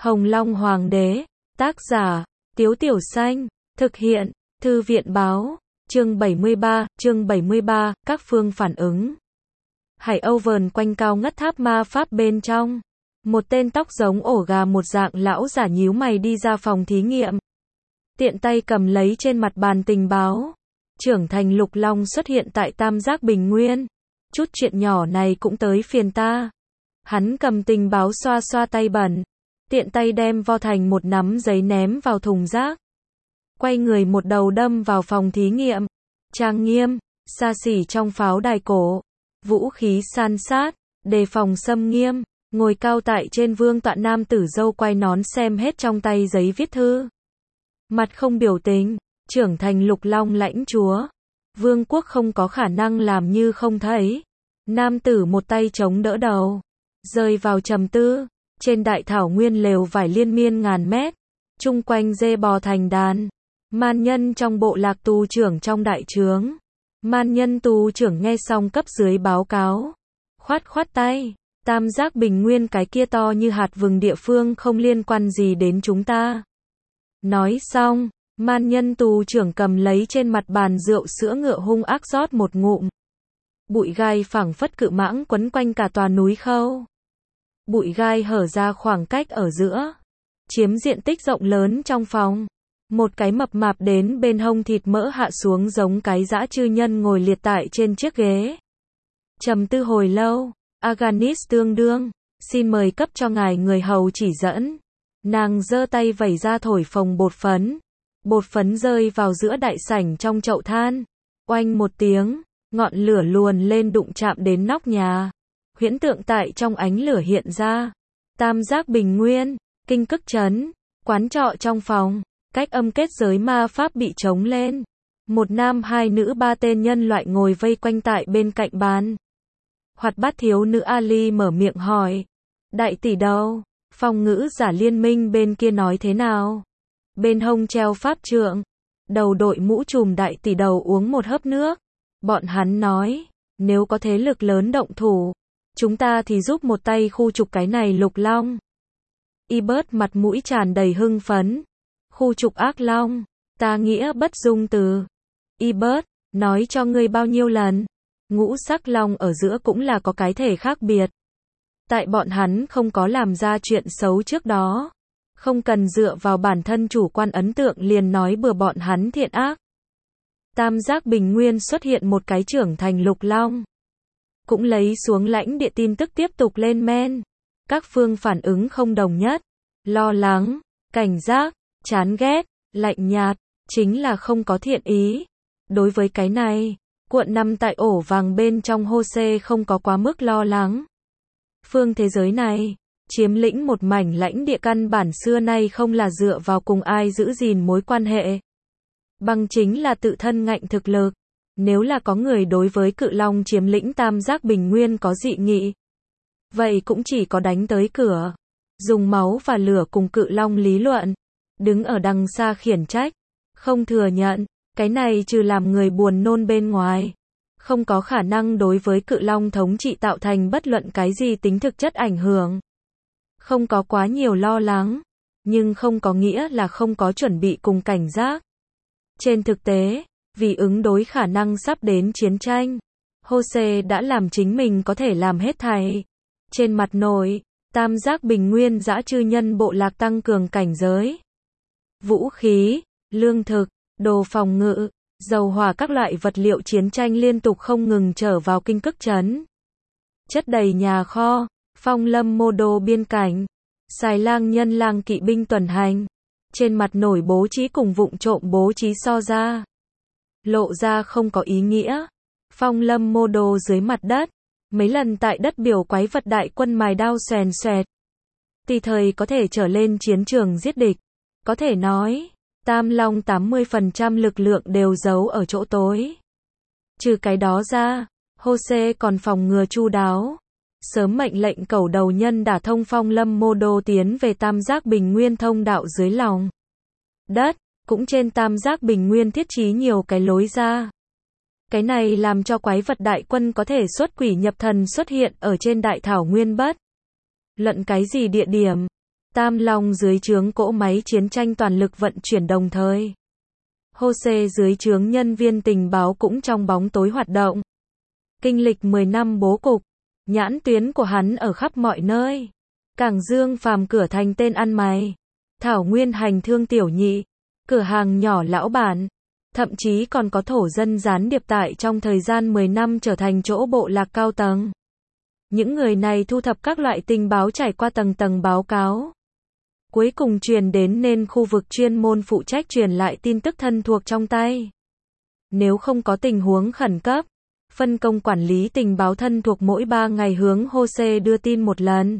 Hồng Long Hoàng đế, tác giả, Tiếu Tiểu Xanh, thực hiện, Thư viện báo, chương 73, các phương phản ứng. Hải Âu vờn quanh cao ngất tháp ma pháp bên trong. Một tên tóc giống ổ gà một dạng lão giả nhíu mày đi ra phòng thí nghiệm. Tiện tay cầm lấy trên mặt bàn tình báo. Trưởng thành Lục Long xuất hiện tại Tam Giác Bình Nguyên. Chút chuyện nhỏ này cũng tới phiền ta. Hắn cầm tình báo xoa xoa tay bẩn. Tiện tay đem vo thành một nắm giấy ném vào thùng rác. Quay người một đầu đâm vào phòng thí nghiệm. Trang nghiêm, xa xỉ trong pháo đài cổ. Vũ khí san sát, đề phòng xâm nghiêm. Ngồi cao tại trên vương tọa nam tử râu quay nón xem hết trong tay giấy viết thư. Mặt không biểu tình, trưởng thành Lục Long lãnh chúa. Vương quốc không có khả năng làm như không thấy. Nam tử một tay chống đỡ đầu. Rơi vào trầm tư. Trên đại thảo nguyên lều vải liên miên ngàn mét. Chung quanh dê bò thành đàn. Man nhân trong bộ lạc tù trưởng trong đại trướng. Man nhân tù trưởng nghe xong cấp dưới báo cáo. Khoát khoát tay. Tam Giác Bình Nguyên cái kia to như hạt vừng địa phương không liên quan gì đến chúng ta. Nói xong, man nhân tù trưởng cầm lấy trên mặt bàn rượu sữa ngựa hung ác rót một ngụm. Bụi gai phảng phất cự mãng quấn quanh cả tòa núi khâu. Bụi gai hở ra khoảng cách ở giữa, chiếm diện tích rộng lớn trong phòng. Một cái mập mạp đến bên hông thịt mỡ hạ xuống giống cái dã chư nhân ngồi liệt tại trên chiếc ghế. Trầm tư hồi lâu. Aganis tương đương, xin mời cấp cho ngài người hầu chỉ dẫn. Nàng giơ tay vẩy ra thổi phồng bột phấn. Bột phấn rơi vào giữa đại sảnh trong chậu than. Oanh một tiếng, ngọn lửa luồn lên đụng chạm đến nóc nhà. Huyễn tượng tại trong ánh lửa hiện ra. Tam Giác Bình Nguyên, Kinh Cức Trấn, quán trọ trong phòng, cách âm kết giới ma pháp bị trống lên. Một nam hai nữ ba tên nhân loại ngồi vây quanh tại bên cạnh bàn. Hoạt bát thiếu nữ Ali mở miệng hỏi. Đại tỷ đâu? Phong ngữ giả liên minh bên kia nói thế nào? Bên hông treo pháp trượng. Đầu đội mũ trùm đại tỷ đầu uống một hớp nước. Bọn hắn nói, nếu có thế lực lớn động thủ, chúng ta thì giúp một tay khu trục cái này Lục Long. Ibert mặt mũi tràn đầy hưng phấn. Khu trục ác long, ta nghĩa bất dung từ. Ibert, nói cho ngươi bao nhiêu lần. Ngũ sắc long ở giữa cũng là có cái thể khác biệt. Tại bọn hắn không có làm ra chuyện xấu trước đó. Không cần dựa vào bản thân chủ quan ấn tượng liền nói bừa bọn hắn thiện ác. Tam Giác Bình Nguyên xuất hiện một cái trưởng thành Lục Long. Cũng lấy xuống lãnh địa tin tức tiếp tục lên men. Các phương phản ứng không đồng nhất. Lo lắng, cảnh giác, chán ghét, lạnh nhạt, chính là không có thiện ý. Đối với cái này, Cuộn 5 tại ổ vàng bên trong Jose không có quá mức lo lắng. Phương thế giới này, chiếm lĩnh một mảnh lãnh địa căn bản xưa nay không là dựa vào cùng ai giữ gìn mối quan hệ. Bằng chính là tự thân ngạnh thực lực. Nếu là có người đối với Cự Long chiếm lĩnh Tam Giác Bình Nguyên có dị nghị, vậy cũng chỉ có đánh tới cửa. Dùng máu và lửa cùng Cự Long lý luận. Đứng ở đằng xa khiển trách. Không thừa nhận. Cái này trừ làm người buồn nôn bên ngoài, không có khả năng đối với Cự Long thống trị tạo thành bất luận cái gì tính thực chất ảnh hưởng. Không có quá nhiều lo lắng, nhưng không có nghĩa là không có chuẩn bị cùng cảnh giác. Trên thực tế, vì ứng đối khả năng sắp đến chiến tranh, Jose đã làm chính mình có thể làm hết thảy. Trên mặt nội, Tam Giác Bình Nguyên dã chư nhân bộ lạc tăng cường cảnh giới. Vũ khí, lương thực, đồ phòng ngự, dầu hỏa các loại vật liệu chiến tranh liên tục không ngừng trở vào Kinh Cức Trấn. Chất đầy nhà kho, phong lâm mô đô biên cảnh, xài lang nhân lang kỵ binh tuần hành. Trên mặt nổi bố trí cùng vụng trộm bố trí so ra. Lộ ra không có ý nghĩa. Phong lâm mô đô dưới mặt đất. Mấy lần tại đất biểu quái vật đại quân mài đao xoèn xoẹt. Tùy thời có thể trở lên chiến trường giết địch. Có thể nói, Tam Long 80% lực lượng đều giấu ở chỗ tối. Trừ cái đó ra, Jose còn phòng ngừa chu đáo. Sớm mệnh lệnh cẩu đầu nhân đả thông phong lâm mô đô tiến về Tam Giác Bình Nguyên thông đạo dưới lòng đất, cũng trên Tam Giác Bình Nguyên thiết trí nhiều cái lối ra. Cái này làm cho quái vật đại quân có thể xuất quỷ nhập thần xuất hiện ở trên đại thảo nguyên bất luận cái gì địa điểm. Tam Long dưới trướng cỗ máy chiến tranh toàn lực vận chuyển đồng thời. Jose dưới trướng nhân viên tình báo cũng trong bóng tối hoạt động. Kinh lịch 10 năm bố cục, nhãn tuyến của hắn ở khắp mọi nơi. Cảng Dương Phàm cửa thành tên ăn mày, Thảo Nguyên hành thương tiểu nhị, cửa hàng nhỏ lão bản, thậm chí còn có thổ dân gián điệp tại trong thời gian 10 năm trở thành chỗ bộ lạc cao tầng. Những người này thu thập các loại tình báo trải qua tầng tầng báo cáo. Cuối cùng truyền đến nên khu vực chuyên môn phụ trách truyền lại tin tức thân thuộc trong tay. Nếu không có tình huống khẩn cấp, phân công quản lý tình báo thân thuộc mỗi 3 ngày hướng Jose đưa tin một lần.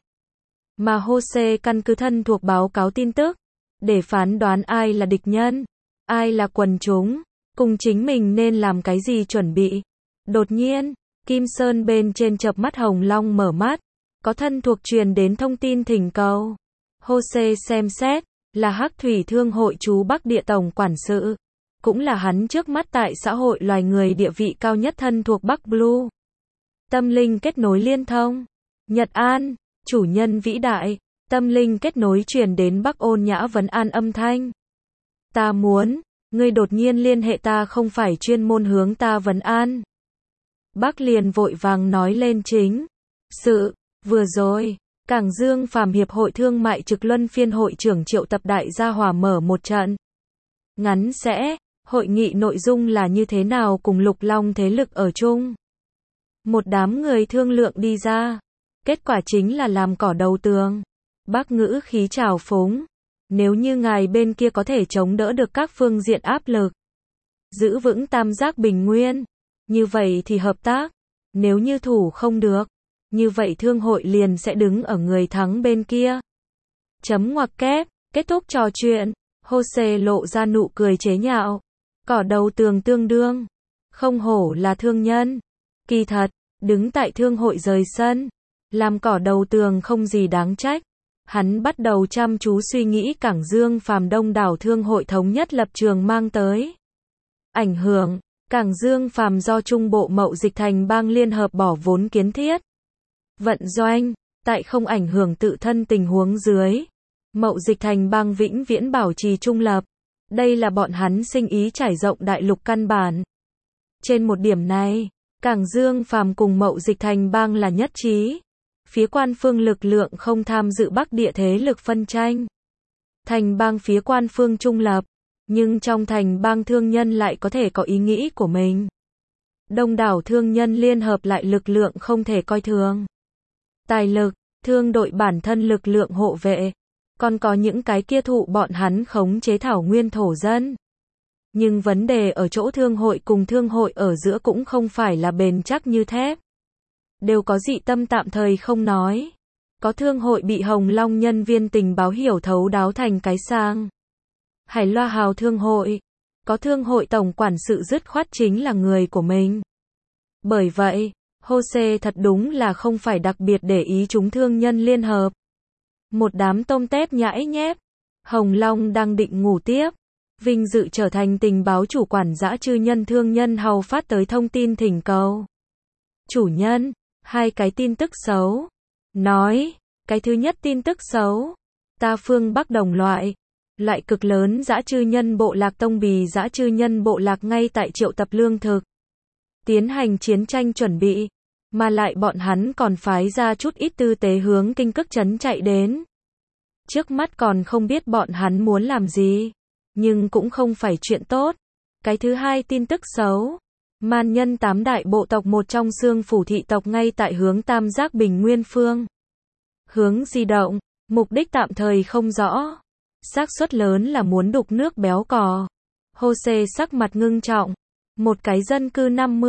Mà Jose căn cứ thân thuộc báo cáo tin tức, để phán đoán ai là địch nhân, ai là quần chúng, cùng chính mình nên làm cái gì chuẩn bị. Đột nhiên, Kim Sơn bên trên chợp mắt Hồng Long mở mắt, có thân thuộc truyền đến thông tin thỉnh cầu. Jose xem xét, là Hắc Thủy Thương hội chú Bắc Địa tổng quản sự, cũng là hắn trước mắt tại xã hội loài người địa vị cao nhất thân thuộc Bắc Blue. Tâm linh kết nối liên thông. Nhật An, chủ nhân vĩ đại, tâm linh kết nối truyền đến Bắc ôn nhã vấn an âm thanh. Ta muốn, ngươi đột nhiên liên hệ ta không phải chuyên môn hướng ta vấn an. Bắc liền vội vàng nói lên chính sự, vừa rồi, Cảng Dương Phàm Hiệp hội Thương mại Trực Luân Phiên hội trưởng triệu tập đại gia hòa mở một trận. Ngắn sẽ, hội nghị nội dung là như thế nào cùng Lục Long thế lực ở chung. Một đám người thương lượng đi ra. Kết quả chính là làm cỏ đầu tường. Bác ngữ khí trào phúng. Nếu như ngài bên kia có thể chống đỡ được các phương diện áp lực, giữ vững tam giác bình nguyên, như vậy thì hợp tác. Nếu như thủ không được, như vậy thương hội liền sẽ đứng ở người thắng bên kia. Chấm ngoặc kép, kết thúc trò chuyện, Jose lộ ra nụ cười chế nhạo. Cỏ đầu tường tương đương, không hổ là thương nhân. Kỳ thật, đứng tại thương hội rời sân, làm cỏ đầu tường không gì đáng trách. Hắn bắt đầu chăm chú suy nghĩ Cảng Dương Phàm đông đảo thương hội thống nhất lập trường mang tới ảnh hưởng. Cảng Dương Phàm do Trung Bộ Mậu Dịch Thành Bang liên hợp bỏ vốn kiến thiết, vận doanh, tại không ảnh hưởng tự thân tình huống dưới, Mậu Dịch Thành Bang vĩnh viễn bảo trì trung lập. Đây là bọn hắn sinh ý trải rộng đại lục căn bản. Trên một điểm này, Cảng Dương Phàm cùng Mậu Dịch Thành Bang là nhất trí. Phía quan phương lực lượng không tham dự Bắc Địa thế lực phân tranh. Thành Bang phía quan phương trung lập, nhưng trong Thành Bang thương nhân lại có thể có ý nghĩ của mình. Đông đảo thương nhân liên hợp lại lực lượng không thể coi thường. Tài lực, thương đội bản thân lực lượng hộ vệ, còn có những cái kia thụ bọn hắn khống chế thảo nguyên thổ dân. Nhưng vấn đề ở chỗ thương hội cùng thương hội ở giữa cũng không phải là bền chắc như thép. Đều có dị tâm tạm thời không nói. Có thương hội bị Hồng Long nhân viên tình báo hiểu thấu đáo thành cái sang. Hải Loa Hào thương hội. Có thương hội tổng quản sự dứt khoát chính là người của mình. Bởi vậy, Jose thật đúng là không phải đặc biệt để ý chúng thương nhân liên hợp. Một đám tôm tép nhãi nhép. Hồng Long đang định ngủ tiếp. Vinh dự trở thành tình báo chủ quản dã chư nhân thương nhân hầu phát tới thông tin thỉnh cầu. Chủ nhân, 2 cái tin tức xấu. Nói, cái thứ nhất tin tức xấu. Ta phương Bắc đồng loại cực lớn dã chư nhân bộ lạc Tông Bì dã chư nhân bộ lạc ngay tại triệu tập lương thực. Tiến hành chiến tranh chuẩn bị. Mà lại bọn hắn còn phái ra chút ít tư tế hướng Kinh Cức trấn chạy đến. Trước mắt còn không biết bọn hắn muốn làm gì. Nhưng cũng không phải chuyện tốt. Cái thứ hai tin tức xấu. Man nhân 8 đại bộ tộc một trong Xương Phủ thị tộc ngay tại hướng tam giác bình nguyên phương. Hướng di động, mục đích tạm thời không rõ. Xác suất lớn là muốn đục nước béo cò. Jose sắc mặt ngưng trọng. Một cái dân cư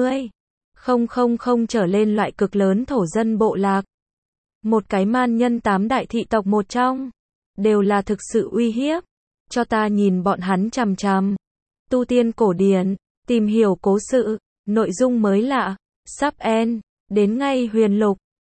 50,000 trở lên loại cực lớn thổ dân bộ lạc. Một cái man nhân 8 đại thị tộc một trong. Đều là thực sự uy hiếp. Cho ta nhìn bọn hắn chằm chằm. Tu tiên cổ điển, tìm hiểu cố sự, nội dung mới lạ, sắp end, đến ngay huyền lục.